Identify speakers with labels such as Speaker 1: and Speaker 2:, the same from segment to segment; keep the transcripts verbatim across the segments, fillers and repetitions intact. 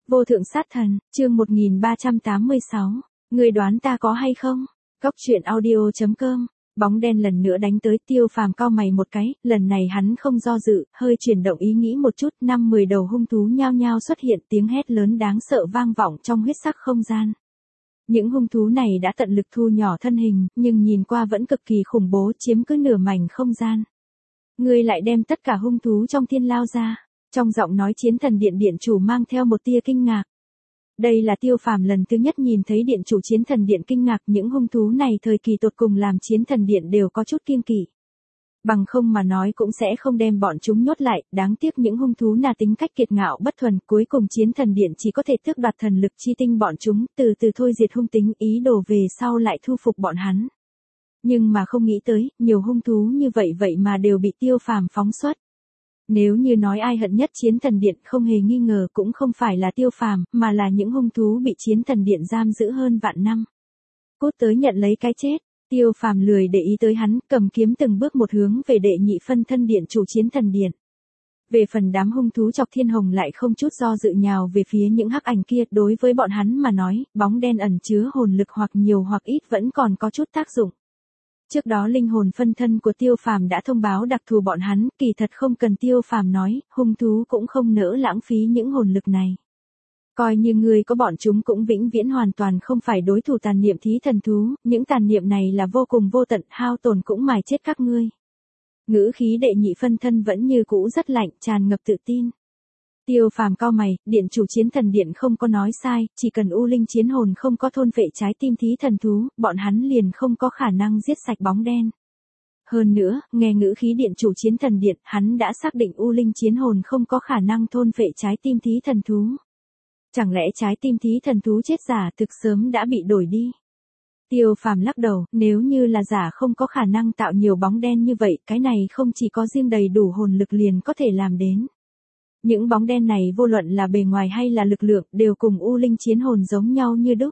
Speaker 1: Vô thượng sát thần, chương một nghìn ba trăm tám mươi sáu. Người đoán ta có hay không? Góc truyện audio chấm com. Bóng đen lần nữa đánh tới, Tiêu Phàm cau mày một cái, lần này hắn không do dự, hơi chuyển động ý nghĩ một chút, năm mười đầu hung thú nhao nhao xuất hiện, tiếng hét lớn đáng sợ vang vọng trong huyết sắc không gian. Những hung thú này đã tận lực thu nhỏ thân hình, nhưng nhìn qua vẫn cực kỳ khủng bố, chiếm cứ nửa mảnh không gian. Ngươi lại đem tất cả hung thú trong thiên lao ra. Trong giọng nói chiến thần điện điện chủ mang theo một tia kinh ngạc. Đây là Tiêu Phàm lần thứ nhất nhìn thấy điện chủ chiến thần điện kinh ngạc, những hung thú này thời kỳ tột cùng làm chiến thần điện đều có chút kiêng kỵ. Bằng không mà nói cũng sẽ không đem bọn chúng nhốt lại, đáng tiếc những hung thú là tính cách kiệt ngạo bất thuần, cuối cùng chiến thần điện chỉ có thể tước đoạt thần lực chi tinh bọn chúng, từ từ thôi diệt hung tính, ý đồ về sau lại thu phục bọn hắn. Nhưng mà không nghĩ tới, nhiều hung thú như vậy vậy mà đều bị Tiêu Phàm phóng xuất. Nếu như nói ai hận nhất chiến thần điện, không hề nghi ngờ cũng không phải là Tiêu Phàm, mà là những hung thú bị chiến thần điện giam giữ hơn vạn năm. Cút tới nhận lấy cái chết. Tiêu Phàm lười để ý tới hắn, cầm kiếm từng bước một hướng về đệ nhị phân thân điện chủ chiến thần điện. Về phần đám hung thú Chọc Thiên Hồng lại không chút do dự nhào về phía những hắc ảnh kia, đối với bọn hắn mà nói, bóng đen ẩn chứa hồn lực hoặc nhiều hoặc ít vẫn còn có chút tác dụng. Trước đó linh hồn phân thân của Tiêu Phàm đã thông báo đặc thù bọn hắn, kỳ thật không cần Tiêu Phàm nói, hung thú cũng không nỡ lãng phí những hồn lực này. Coi như ngươi có bọn chúng cũng vĩnh viễn hoàn toàn không phải đối thủ tàn niệm thí thần thú, những tàn niệm này là vô cùng vô tận, hao tổn cũng mài chết các ngươi. Ngữ khí đệ nhị phân thân vẫn như cũ rất lạnh, tràn ngập tự tin. Tiêu Phàm cau mày, điện chủ chiến thần điện không có nói sai, chỉ cần U Linh chiến hồn không có thôn phệ trái tim thí thần thú, bọn hắn liền không có khả năng giết sạch bóng đen. Hơn nữa, nghe ngữ khí điện chủ chiến thần điện, hắn đã xác định U Linh chiến hồn không có khả năng thôn phệ trái tim thí thần thú. Chẳng lẽ trái tim thí thần thú chết giả thực sớm đã bị đổi đi? Tiêu Phàm lắc đầu, nếu như là giả không có khả năng tạo nhiều bóng đen như vậy, cái này không chỉ có riêng đầy đủ hồn lực liền có thể làm đến. Những bóng đen này vô luận là bề ngoài hay là lực lượng đều cùng U Linh chiến hồn giống nhau như đúc.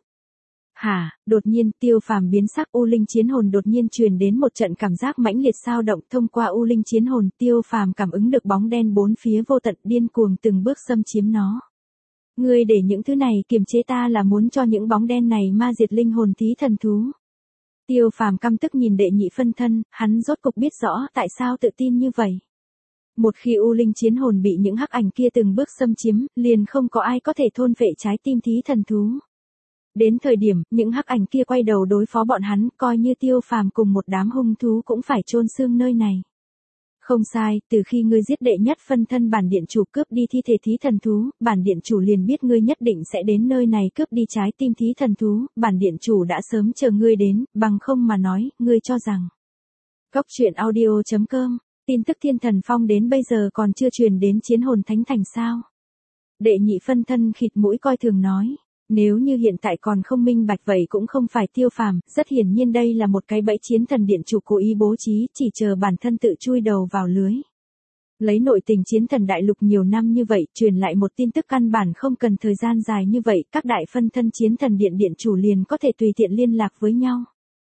Speaker 1: Hả, đột nhiên Tiêu Phàm biến sắc, U Linh chiến hồn đột nhiên truyền đến một trận cảm giác mãnh liệt xao động, thông qua U Linh chiến hồn Tiêu Phàm cảm ứng được bóng đen bốn phía vô tận điên cuồng từng bước xâm chiếm nó. Ngươi để những thứ này kiềm chế ta là muốn cho những bóng đen này ma diệt linh hồn thí thần thú. Tiêu Phàm căm tức nhìn đệ nhị phân thân, hắn rốt cục biết rõ tại sao tự tin như vậy. Một khi U Linh chiến hồn bị những hắc ảnh kia từng bước xâm chiếm, liền không có ai có thể thôn phệ trái tim thí thần thú. Đến thời điểm, những hắc ảnh kia quay đầu đối phó bọn hắn, coi như Tiêu Phàm cùng một đám hung thú cũng phải chôn xương nơi này. Không sai, từ khi ngươi giết đệ nhất phân thân bản điện chủ cướp đi thi thể thí thần thú, bản điện chủ liền biết ngươi nhất định sẽ đến nơi này cướp đi trái tim thí thần thú, bản điện chủ đã sớm chờ ngươi đến, bằng không mà nói, ngươi cho rằng. Góc truyện audio chấm com. Tin tức Thiên Thần Phong đến bây giờ còn chưa truyền đến Chiến Hồn Thánh Thành sao? Đệ nhị phân thân khịt mũi coi thường nói. Nếu như hiện tại còn không minh bạch vậy cũng không phải Tiêu Phàm, rất hiển nhiên đây là một cái bẫy chiến thần điện chủ cố ý bố trí, chỉ chờ bản thân tự chui đầu vào lưới. Lấy nội tình chiến thần đại lục nhiều năm như vậy, truyền lại một tin tức căn bản không cần thời gian dài như vậy, các đại phân thân chiến thần điện điện chủ liền có thể tùy tiện liên lạc với nhau.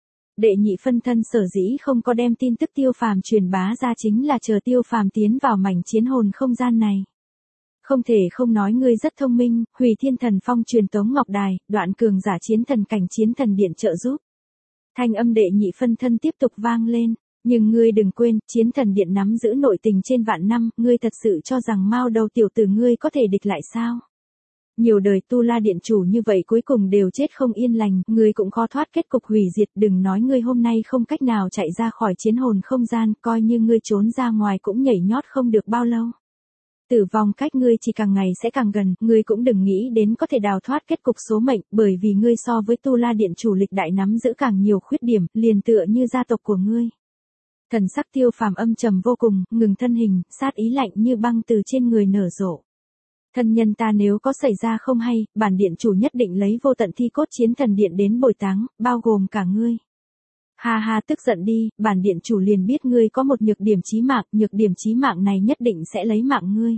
Speaker 1: Đệ nhị phân thân sở dĩ không có đem tin tức Tiêu Phàm truyền bá ra chính là chờ Tiêu Phàm tiến vào mảnh chiến hồn không gian này. Không thể không nói ngươi rất thông minh, hủy Thiên Thần Phong truyền tống ngọc đài, đoạn cường giả chiến thần cảnh chiến thần điện trợ giúp. Thanh âm đệ nhị phân thân tiếp tục vang lên, nhưng ngươi đừng quên, chiến thần điện nắm giữ nội tình trên vạn năm, ngươi thật sự cho rằng mao đầu tiểu tử ngươi có thể địch lại sao? Nhiều đời Tu La điện chủ như vậy cuối cùng đều chết không yên lành, ngươi cũng khó thoát kết cục hủy diệt, đừng nói ngươi hôm nay không cách nào chạy ra khỏi chiến hồn không gian, coi như ngươi trốn ra ngoài cũng nhảy nhót không được bao lâu. Tử vong cách ngươi chỉ càng ngày sẽ càng gần, ngươi cũng đừng nghĩ đến có thể đào thoát kết cục số mệnh, bởi vì ngươi so với Tu La điện chủ lịch đại nắm giữ càng nhiều khuyết điểm, liền tựa như gia tộc của ngươi. Thần sắc Tiêu Phàm âm trầm vô cùng, ngừng thân hình, sát ý lạnh như băng từ trên người nở rộ. Thân nhân ta nếu có xảy ra không hay, bản điện chủ nhất định lấy vô tận thi cốt chiến thần điện đến bồi táng, bao gồm cả ngươi. Ha ha, tức giận đi, bản điện chủ liền biết ngươi có một nhược điểm chí mạng, nhược điểm chí mạng này nhất định sẽ lấy mạng ngươi.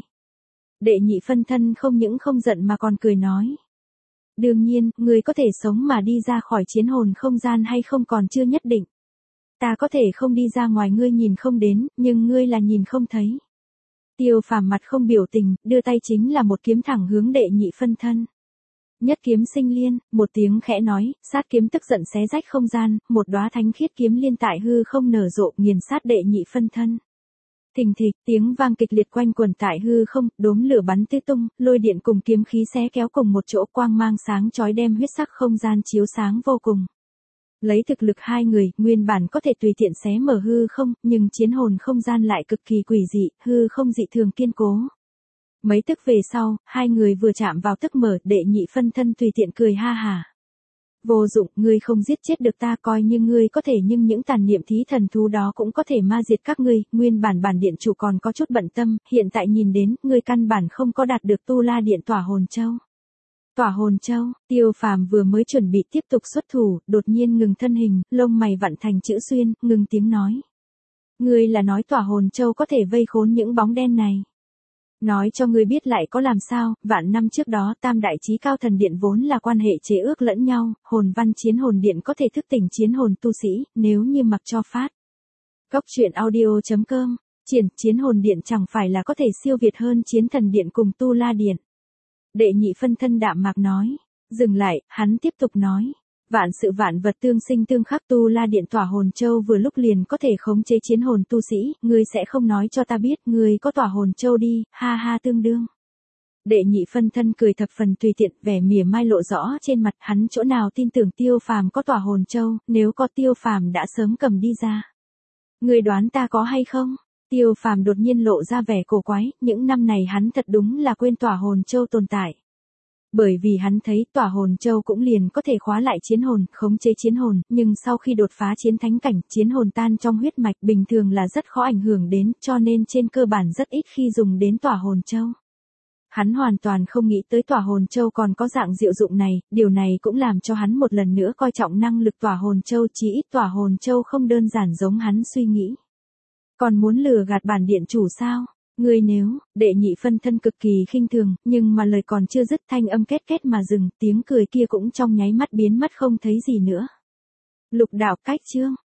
Speaker 1: Đệ nhị phân thân không những không giận mà còn cười nói. Đương nhiên, ngươi có thể sống mà đi ra khỏi chiến hồn không gian hay không còn chưa nhất định. Ta có thể không đi ra ngoài ngươi nhìn không đến, nhưng ngươi là nhìn không thấy. Tiêu Phàm mặt không biểu tình, đưa tay chính là một kiếm thẳng hướng đệ nhị phân thân. Nhất kiếm sinh liên, một tiếng khẽ nói, sát kiếm tức giận xé rách không gian, một đóa thánh khiết kiếm liên tại hư không nở rộ, nghiền sát đệ nhị phân thân. Thình thịch, tiếng vang kịch liệt quanh quần tại hư không, đốm lửa bắn tứ tung, lôi điện cùng kiếm khí xé kéo cùng một chỗ, quang mang sáng chói đem huyết sắc không gian chiếu sáng vô cùng. Lấy thực lực hai người, nguyên bản có thể tùy tiện xé mở hư không, nhưng chiến hồn không gian lại cực kỳ quỷ dị, hư không dị thường kiên cố. Mấy tức về sau, hai người vừa chạm vào tức mở, đệ nhị phân thân tùy tiện cười ha hà. Vô dụng, ngươi không giết chết được ta, coi như ngươi có thể, nhưng những tàn niệm thí thần thú đó cũng có thể ma diệt các ngươi, nguyên bản bản điện chủ còn có chút bận tâm, hiện tại nhìn đến, ngươi căn bản không có đạt được tu la điện tỏa hồn châu. Tỏa hồn châu, Tiêu Phàm vừa mới chuẩn bị tiếp tục xuất thủ, đột nhiên ngừng thân hình, lông mày vặn thành chữ xuyên, ngừng tiếng nói. Ngươi là nói tỏa hồn châu có thể vây khốn những bóng đen này. Nói cho ngươi biết lại có làm sao, vạn năm trước đó tam đại chí cao thần điện vốn là quan hệ chế ước lẫn nhau, hồn văn chiến hồn điện có thể thức tỉnh chiến hồn tu sĩ, nếu như mặc cho phát. Góc truyện audio chấm com, triển chiến hồn điện chẳng phải là có thể siêu việt hơn chiến thần điện cùng tu la điện. Đệ nhị phân thân đạm mạc nói, dừng lại, hắn tiếp tục nói. Vạn sự vạn vật tương sinh tương khắc, tu la điện tỏa hồn châu vừa lúc liền có thể khống chế chiến hồn tu sĩ, ngươi sẽ không nói cho ta biết ngươi có tỏa hồn châu đi, ha ha tương đương. Đệ nhị phân thân cười thập phần tùy tiện, vẻ mỉa mai lộ rõ trên mặt, hắn chỗ nào tin tưởng Tiêu Phàm có tỏa hồn châu, nếu có Tiêu Phàm đã sớm cầm đi ra. Ngươi đoán ta có hay không? Tiêu Phàm đột nhiên lộ ra vẻ cổ quái, những năm này hắn thật đúng là quên tỏa hồn châu tồn tại. Bởi vì hắn thấy tỏa hồn châu cũng liền có thể khóa lại chiến hồn, khống chế chiến hồn, nhưng sau khi đột phá chiến thánh cảnh, chiến hồn tan trong huyết mạch bình thường là rất khó ảnh hưởng đến, cho nên trên cơ bản rất ít khi dùng đến tỏa hồn châu. Hắn hoàn toàn không nghĩ tới tỏa hồn châu còn có dạng diệu dụng này, điều này cũng làm cho hắn một lần nữa coi trọng năng lực tỏa hồn châu, chỉ ít tỏa hồn châu không đơn giản giống hắn suy nghĩ. Còn muốn lừa gạt bản điện chủ sao? Ngươi nếu, đệ nhị phân thân cực kỳ khinh thường, nhưng mà lời còn chưa dứt thanh âm két két mà dừng, tiếng cười kia cũng trong nháy mắt biến mất không thấy gì nữa. Lục đạo cách chương,